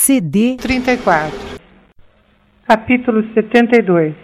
CD 34. Capítulo 72.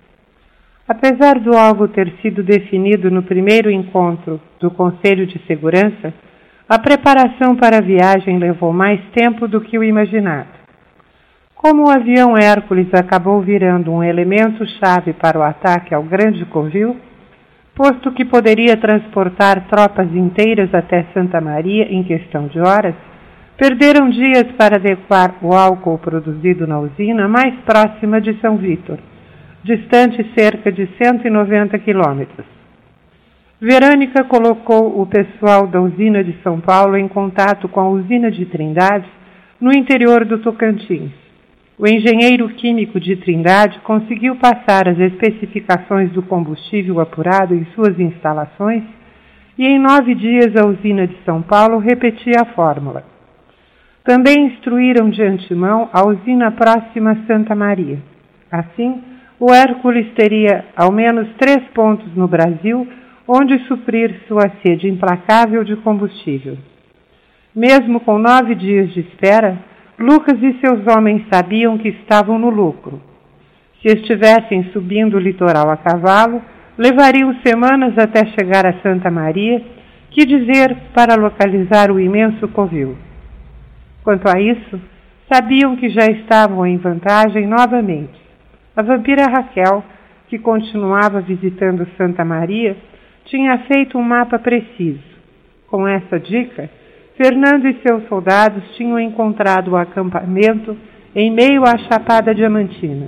Apesar do alvo ter sido definido no primeiro encontro do Conselho de Segurança, a preparação para a viagem levou mais tempo do que o imaginado. Como o avião Hércules acabou virando um elemento-chave para o ataque ao Grande Covil, posto que poderia transportar tropas inteiras até Santa Maria em questão de horas, perderam dias para adequar o álcool produzido na usina mais próxima de São Vítor, distante cerca de 190 quilômetros. Verônica colocou o pessoal da usina de São Paulo em contato com a usina de Trindade, no interior do Tocantins. O engenheiro químico de Trindade conseguiu passar as especificações do combustível apurado em suas instalações e em 9 dias a usina de São Paulo repetia a fórmula. Também instruíram de antemão a usina próxima a Santa Maria. Assim, o Hércules teria ao menos 3 pontos no Brasil onde suprir sua sede implacável de combustível. Mesmo com 9 dias de espera, Lucas e seus homens sabiam que estavam no lucro. Se estivessem subindo o litoral a cavalo, levariam semanas até chegar a Santa Maria, que dizer para localizar o imenso covil. Quanto a isso, sabiam que já estavam em vantagem novamente. A vampira Raquel, que continuava visitando Santa Maria, tinha feito um mapa preciso. Com essa dica, Fernando e seus soldados tinham encontrado o acampamento em meio à Chapada Diamantina.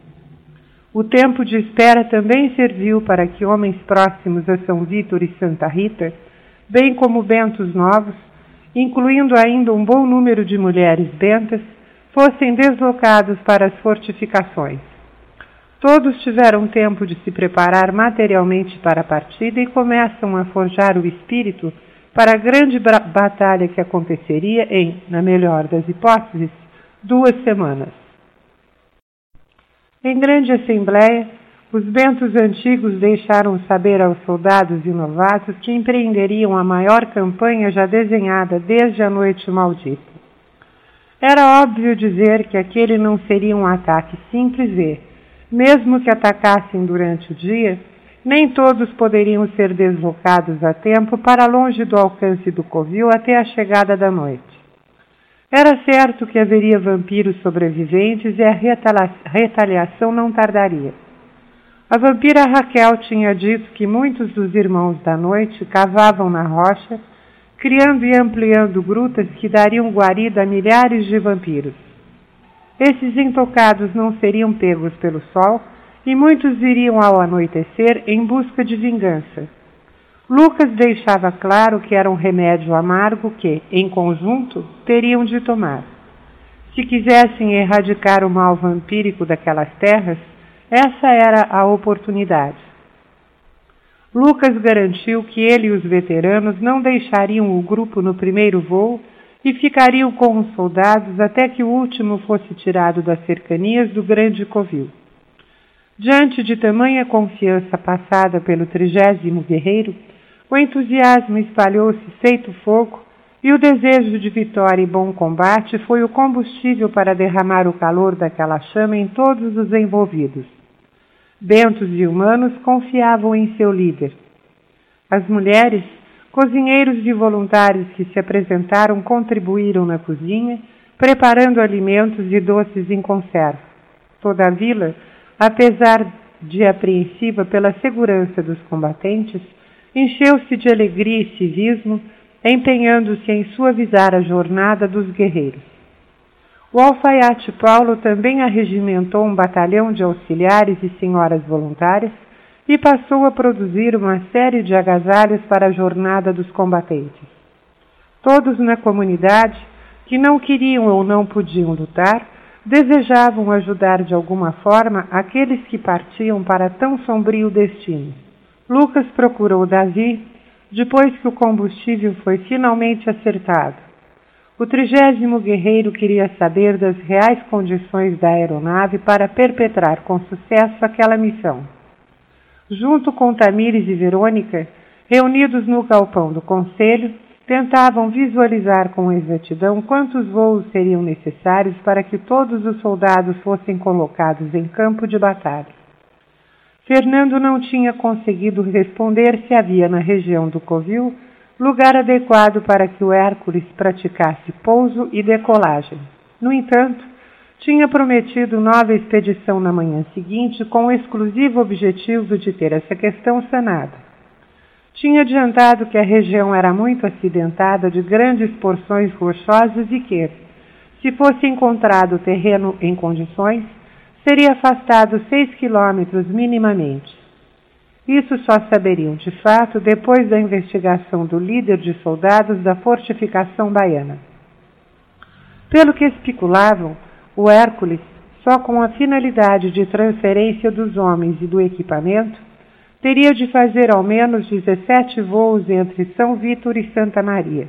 O tempo de espera também serviu para que homens próximos a São Vítor e Santa Rita, bem como bentos novos, incluindo ainda um bom número de mulheres bentas, fossem deslocados para as fortificações. Todos tiveram tempo de se preparar materialmente para a partida e começam a forjar o espírito para a grande batalha que aconteceria em, na melhor das hipóteses, 2 semanas. Em grande assembleia, os bentos antigos deixaram saber aos soldados e novatos que empreenderiam a maior campanha já desenhada desde a noite maldita. Era óbvio dizer que aquele não seria um ataque simples e, mesmo que atacassem durante o dia, nem todos poderiam ser deslocados a tempo para longe do alcance do covil até a chegada da noite. Era certo que haveria vampiros sobreviventes e a retaliação não tardaria. A vampira Raquel tinha dito que muitos dos irmãos da noite cavavam na rocha, criando e ampliando grutas que dariam guarida a milhares de vampiros. Esses intocados não seriam pegos pelo sol e muitos iriam ao anoitecer em busca de vingança. Lucas deixava claro que era um remédio amargo que, em conjunto, teriam de tomar. Se quisessem erradicar o mal vampírico daquelas terras, essa era a oportunidade. Lucas garantiu que ele e os veteranos não deixariam o grupo no primeiro voo e ficariam com os soldados até que o último fosse tirado das cercanias do Grande Covil. Diante de tamanha confiança passada pelo 30º guerreiro, o entusiasmo espalhou-se feito fogo e o desejo de vitória e bom combate foi o combustível para derramar o calor daquela chama em todos os envolvidos. Bentos e humanos confiavam em seu líder. As mulheres, cozinheiros e voluntários que se apresentaram contribuíram na cozinha, preparando alimentos e doces em conserva. Toda a vila, apesar de apreensiva pela segurança dos combatentes, encheu-se de alegria e civismo, empenhando-se em suavizar a jornada dos guerreiros. O alfaiate Paulo também arregimentou um batalhão de auxiliares e senhoras voluntárias e passou a produzir uma série de agasalhos para a jornada dos combatentes. Todos na comunidade, que não queriam ou não podiam lutar, desejavam ajudar de alguma forma aqueles que partiam para tão sombrio destino. Lucas procurou Davi, depois que o combustível foi finalmente acertado. O 30º guerreiro queria saber das reais condições da aeronave para perpetrar com sucesso aquela missão. Junto com Tamires e Verônica, reunidos no galpão do conselho, tentavam visualizar com exatidão quantos voos seriam necessários para que todos os soldados fossem colocados em campo de batalha. Fernando não tinha conseguido responder se havia na região do covil lugar adequado para que o Hércules praticasse pouso e decolagem. No entanto, tinha prometido nova expedição na manhã seguinte com o exclusivo objetivo de ter essa questão sanada. Tinha adiantado que a região era muito acidentada de grandes porções rochosas e que, se fosse encontrado terreno em condições, seria afastado 6 quilômetros minimamente. Isso só saberiam de fato depois da investigação do líder de soldados da fortificação baiana. Pelo que especulavam, o Hércules, só com a finalidade de transferência dos homens e do equipamento, teria de fazer ao menos 17 voos entre São Vítor e Santa Maria,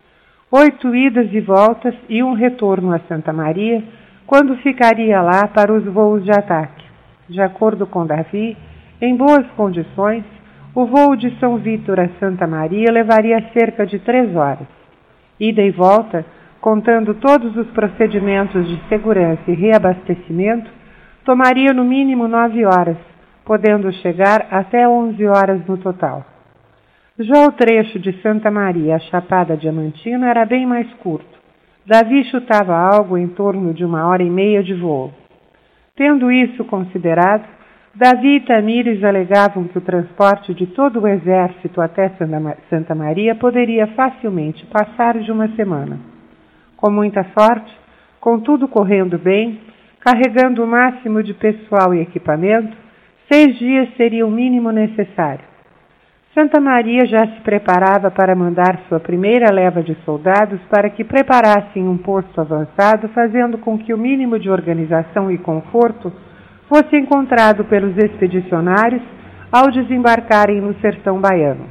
8 idas e voltas e um retorno a Santa Maria, quando ficaria lá para os voos de ataque. De acordo com Davi, em boas condições, o voo de São Vítor a Santa Maria levaria cerca de 3 horas. Ida e volta, contando todos os procedimentos de segurança e reabastecimento, tomaria no mínimo 9 horas, podendo chegar até 11 horas no total. Já o trecho de Santa Maria à Chapada Diamantina era bem mais curto. Davi chutava algo em torno de 1h30 de voo. Tendo isso considerado, Davi e Tamires alegavam que o transporte de todo o exército até Santa Maria poderia facilmente passar de uma semana. Com muita sorte, com tudo correndo bem, carregando o máximo de pessoal e equipamento, 6 dias seria o mínimo necessário. Santa Maria já se preparava para mandar sua primeira leva de soldados para que preparassem um posto avançado, fazendo com que o mínimo de organização e conforto fosse encontrado pelos expedicionários ao desembarcarem no sertão baiano.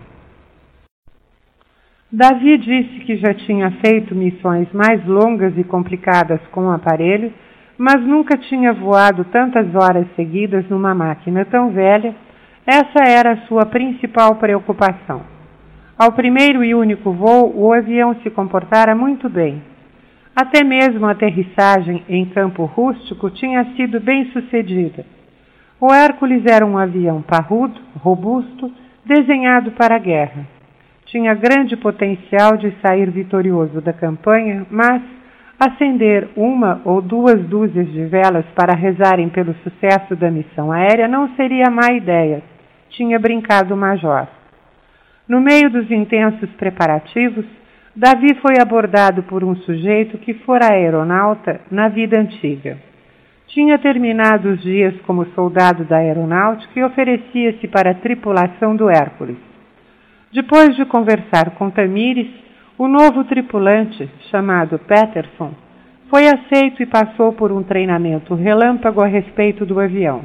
Davi disse que já tinha feito missões mais longas e complicadas com o aparelho, mas nunca tinha voado tantas horas seguidas numa máquina tão velha. Essa era a sua principal preocupação. Ao primeiro e único voo, o avião se comportara muito bem. Até mesmo a aterrissagem em campo rústico tinha sido bem sucedida. O Hércules era um avião parrudo, robusto, desenhado para a guerra. Tinha grande potencial de sair vitorioso da campanha, mas acender 1 ou 2 dúzias de velas para rezarem pelo sucesso da missão aérea não seria má ideia, tinha brincado o major. No meio dos intensos preparativos, Davi foi abordado por um sujeito que fora aeronauta na vida antiga. Tinha terminado os dias como soldado da aeronáutica e oferecia-se para a tripulação do Hércules. Depois de conversar com Tamires, o novo tripulante, chamado Peterson, foi aceito e passou por um treinamento relâmpago a respeito do avião.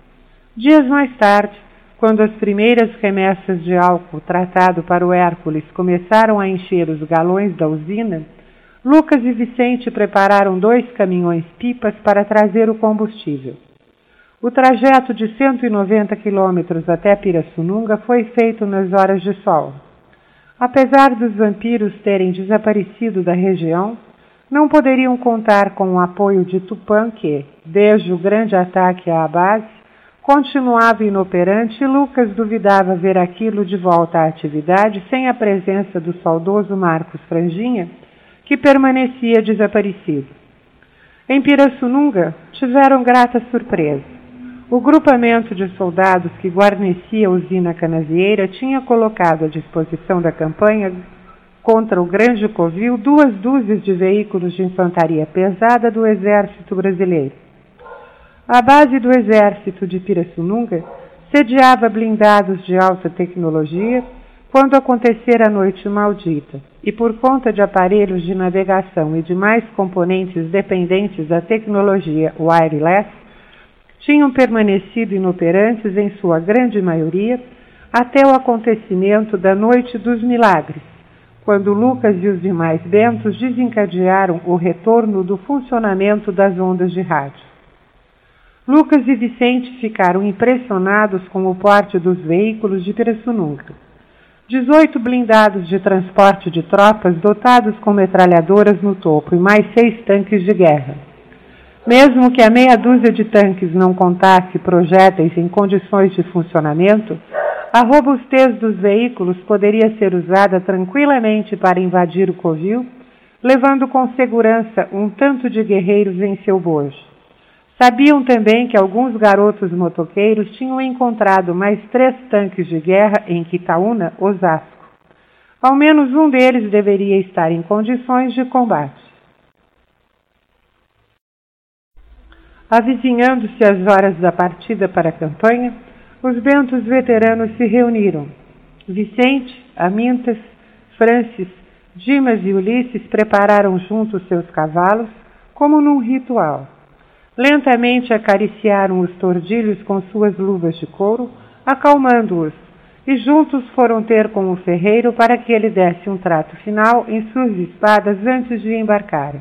Dias mais tarde, quando as primeiras remessas de álcool tratado para o Hércules começaram a encher os galões da usina, Lucas e Vicente prepararam 2 caminhões-pipas para trazer o combustível. O trajeto de 190 quilômetros até Pirassununga foi feito nas horas de sol. Apesar dos vampiros terem desaparecido da região, não poderiam contar com o apoio de Tupã que, desde o grande ataque à base, continuava inoperante e Lucas duvidava ver aquilo de volta à atividade sem a presença do saudoso Marcos Franjinha, que permanecia desaparecido. Em Pirassununga, tiveram grata surpresa. O grupamento de soldados que guarnecia a usina canavieira tinha colocado à disposição da campanha contra o Grande Covil 2 dúzias de veículos de infantaria pesada do Exército Brasileiro. A base do Exército de Pirassununga sediava blindados de alta tecnologia quando acontecer a Noite Maldita, e por conta de aparelhos de navegação e demais componentes dependentes da tecnologia wireless, tinham permanecido inoperantes em sua grande maioria até o acontecimento da Noite dos Milagres, quando Lucas e os demais bentos desencadearam o retorno do funcionamento das ondas de rádio. Lucas e Vicente ficaram impressionados com o porte dos veículos de Pirassununga. 18 blindados de transporte de tropas dotados com metralhadoras no topo e mais 6 tanques de guerra. Mesmo que a meia dúzia de tanques não contasse projéteis em condições de funcionamento, a robustez dos veículos poderia ser usada tranquilamente para invadir o covil, levando com segurança um tanto de guerreiros em seu bojo. Sabiam também que alguns garotos motoqueiros tinham encontrado mais 3 tanques de guerra em Quitaúna, Osasco. Ao menos um deles deveria estar em condições de combate. Avizinhando-se as horas da partida para a campanha, os bentos veteranos se reuniram. Vicente, Amintas, Francis, Dimas e Ulisses prepararam juntos seus cavalos, como num ritual. Lentamente acariciaram os tordilhos com suas luvas de couro, acalmando-os, e juntos foram ter com o ferreiro para que ele desse um trato final em suas espadas antes de embarcarem.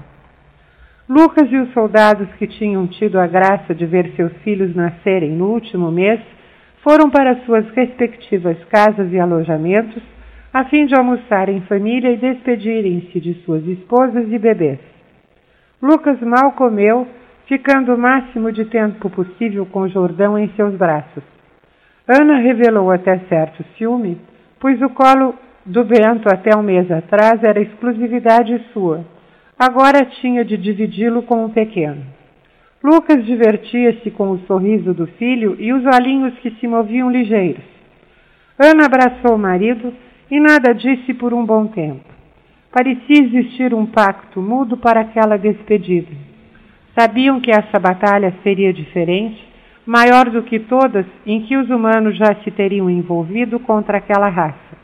Lucas e os soldados que tinham tido a graça de ver seus filhos nascerem no último mês foram para suas respectivas casas e alojamentos a fim de almoçar em família e despedirem-se de suas esposas e bebês. Lucas mal comeu, ficando o máximo de tempo possível com Jordão em seus braços. Ana revelou até certo ciúme, pois o colo do Bento até um mês atrás era exclusividade sua. Agora tinha de dividi-lo com o pequeno. Lucas divertia-se com o sorriso do filho e os olhinhos que se moviam ligeiros. Ana abraçou o marido e nada disse por um bom tempo. Parecia existir um pacto mudo para aquela despedida. Sabiam que essa batalha seria diferente, maior do que todas em que os humanos já se teriam envolvido contra aquela raça.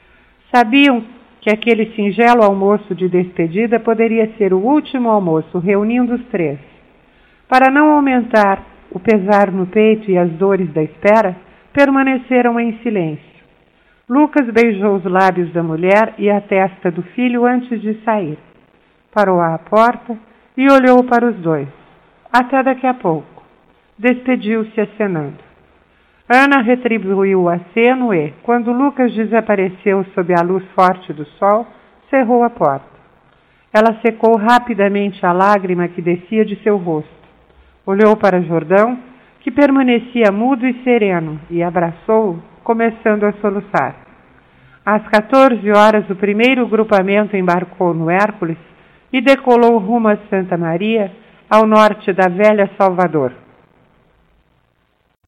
Sabiam que aquele singelo almoço de despedida poderia ser o último almoço, reunindo os 3. Para não aumentar o pesar no peito e as dores da espera, permaneceram em silêncio. Lucas beijou os lábios da mulher e a testa do filho antes de sair. Parou à porta e olhou para os 2. Até daqui a pouco. Despediu-se acenando. Ana retribuiu o aceno e, quando Lucas desapareceu sob a luz forte do sol, cerrou a porta. Ela secou rapidamente a lágrima que descia de seu rosto. Olhou para Jordão, que permanecia mudo e sereno, e abraçou-o, começando a soluçar. Às 14 horas, o primeiro grupamento embarcou no Hércules e decolou rumo a Santa Maria, ao norte da velha Salvador.